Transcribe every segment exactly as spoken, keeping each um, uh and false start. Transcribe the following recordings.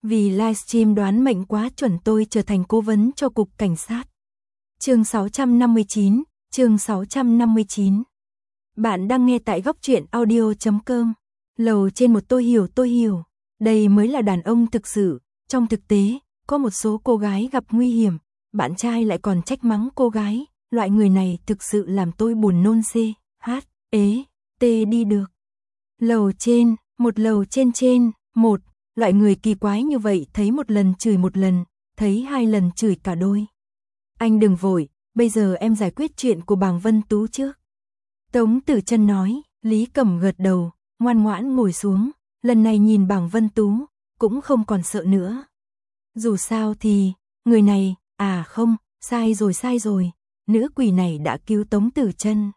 Vì livestream đoán mệnh quá chuẩn tôi trở thành cố vấn cho cục cảnh sát. Chương sáu trăm năm mươi chín, chương sáu trăm năm mươi chín. Bạn đang nghe tại góc truyện audio chấm com. Lầu trên một tôi hiểu tôi hiểu. Đây mới là đàn ông thực sự. Trong thực tế, có một số cô gái gặp nguy hiểm, bạn trai lại còn trách mắng cô gái. Loại người này thực sự làm tôi buồn nôn c, h, ế, t đi được. Lầu trên, một lầu trên trên, một. Loại người kỳ quái như vậy thấy một lần chửi một lần, thấy hai lần chửi cả đôi. Anh đừng vội, bây giờ em giải quyết chuyện của bàng Vân Tú trước. Tống Tử Chân nói, Lý Cẩm gật đầu, ngoan ngoãn ngồi xuống, lần này nhìn bàng Vân Tú, cũng không còn sợ nữa. Dù sao thì, người này, à không, sai rồi sai rồi, nữ quỷ này đã cứu Tống Tử Chân.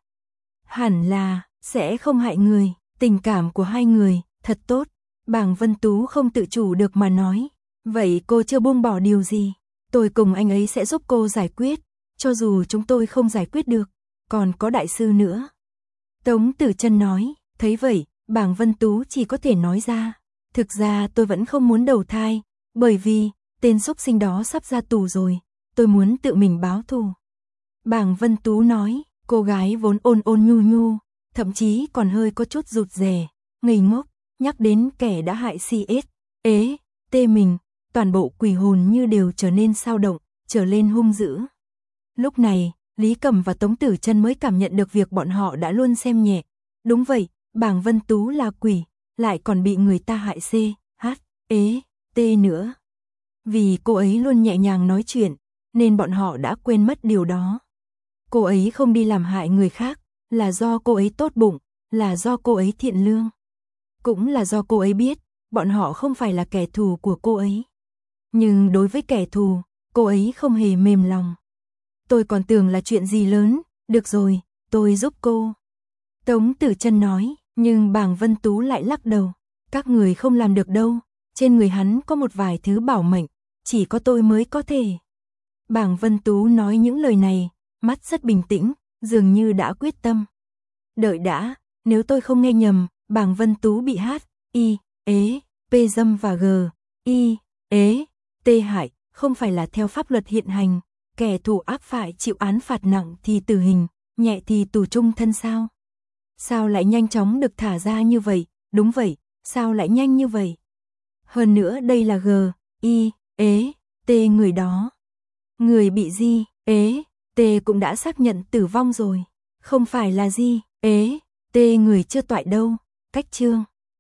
Hẳn là, sẽ không hại người, tình cảm của hai người, thật tốt. Bàng Vân Tú không tự chủ được mà nói, vậy cô chưa buông bỏ điều gì, tôi cùng anh ấy sẽ giúp cô giải quyết, cho dù chúng tôi không giải quyết được, còn có đại sư nữa. Tống Tử Chân nói, thấy vậy, bàng Vân Tú chỉ có thể nói ra, thực ra tôi vẫn không muốn đầu thai, bởi vì, tên xúc sinh đó sắp ra tù rồi, tôi muốn tự mình báo thù. Bàng Vân Tú nói, cô gái vốn ôn ôn nhu nhu, thậm chí còn hơi có chút rụt rè, ngây ngốc. Nhắc đến kẻ đã hại xê ét, ế, tê mình, toàn bộ quỷ hồn như đều trở nên sao động, trở lên hung dữ. Lúc này, Lý Cẩm và Tống Tử Chân mới cảm nhận được việc bọn họ đã luôn xem nhẹ. Đúng vậy, bàng Vân Tú là quỷ, lại còn bị người ta hại c, h, ế, tê nữa. Vì cô ấy luôn nhẹ nhàng nói chuyện, nên bọn họ đã quên mất điều đó. Cô ấy không đi làm hại người khác, là do cô ấy tốt bụng, là do cô ấy thiện lương. Cũng là do cô ấy biết, bọn họ không phải là kẻ thù của cô ấy. Nhưng đối với kẻ thù, cô ấy không hề mềm lòng. Tôi còn tưởng là chuyện gì lớn, được rồi, tôi giúp cô. Tống Tử Chân nói, nhưng bàng Vân Tú lại lắc đầu. Các người không làm được đâu, trên người hắn có một vài thứ bảo mệnh, chỉ có tôi mới có thể. Bàng Vân Tú nói những lời này, mắt rất bình tĩnh, dường như đã quyết tâm. Đợi đã, nếu tôi không nghe nhầm, bàng Vân Tú bị H, I, ế, P dâm và G, I, ế, T hại, không phải là theo pháp luật hiện hành, kẻ thù ác phải chịu án phạt nặng thì tử hình, nhẹ thì tù chung thân sao? Sao lại nhanh chóng được thả ra như vậy? Đúng vậy, sao lại nhanh như vậy? Hơn nữa đây là G, I, ế, T người đó. Người bị G, ế, T cũng đã xác nhận tử vong rồi, không phải là G, ế, T người chưa toại đâu. Cách chương